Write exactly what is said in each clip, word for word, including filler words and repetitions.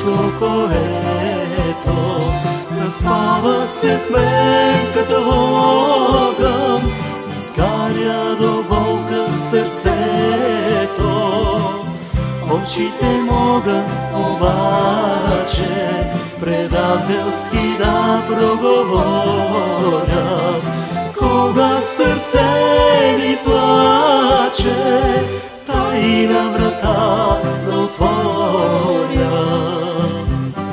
всичко, което разпава се в мен като огън, изгаря до болка сърцето. Очите могат обаче предателски да проговорят, кога сърце ми плаче, тайна врата да отворят.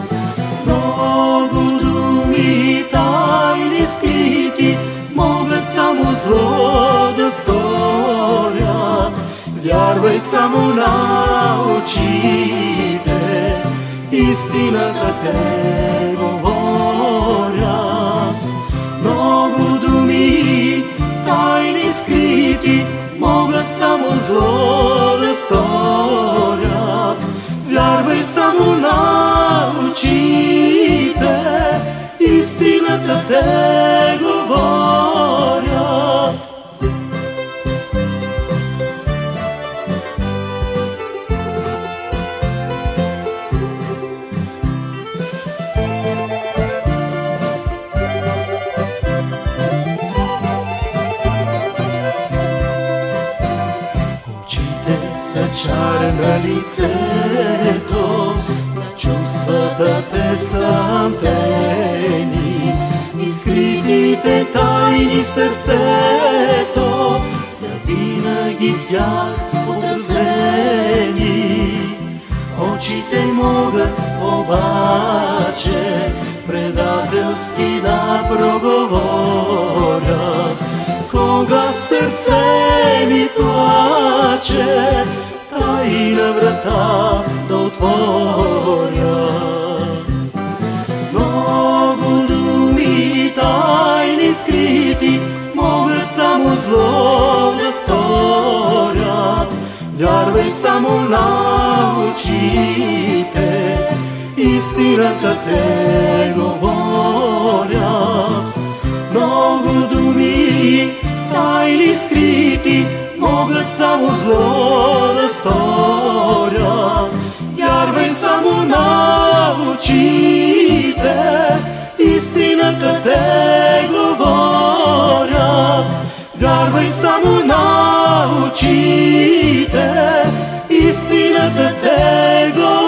Много думи тайни скрити могат само зло да сторят. Вярвай само на очите, истината те говорят. Много думи тайни скрити могат само зло да сторят. Вярвай само на очите, истината те говорят. Са чар на лицето, на чувствата те са антени, и скритите тайни в сърцето са винаги в тях отразени. Очите могат обаче предателски да проговорят, кога сърце ми плаче, тайна врата да отворят. Много думи тайни скрити могат само зло да сторят. Вярвай само на очите, истината те говорят. Много думи тайни скрити могат само зло да сторят. Вярвай само на очите, истината те говорят. Вярвай само на очите, истината те говорят.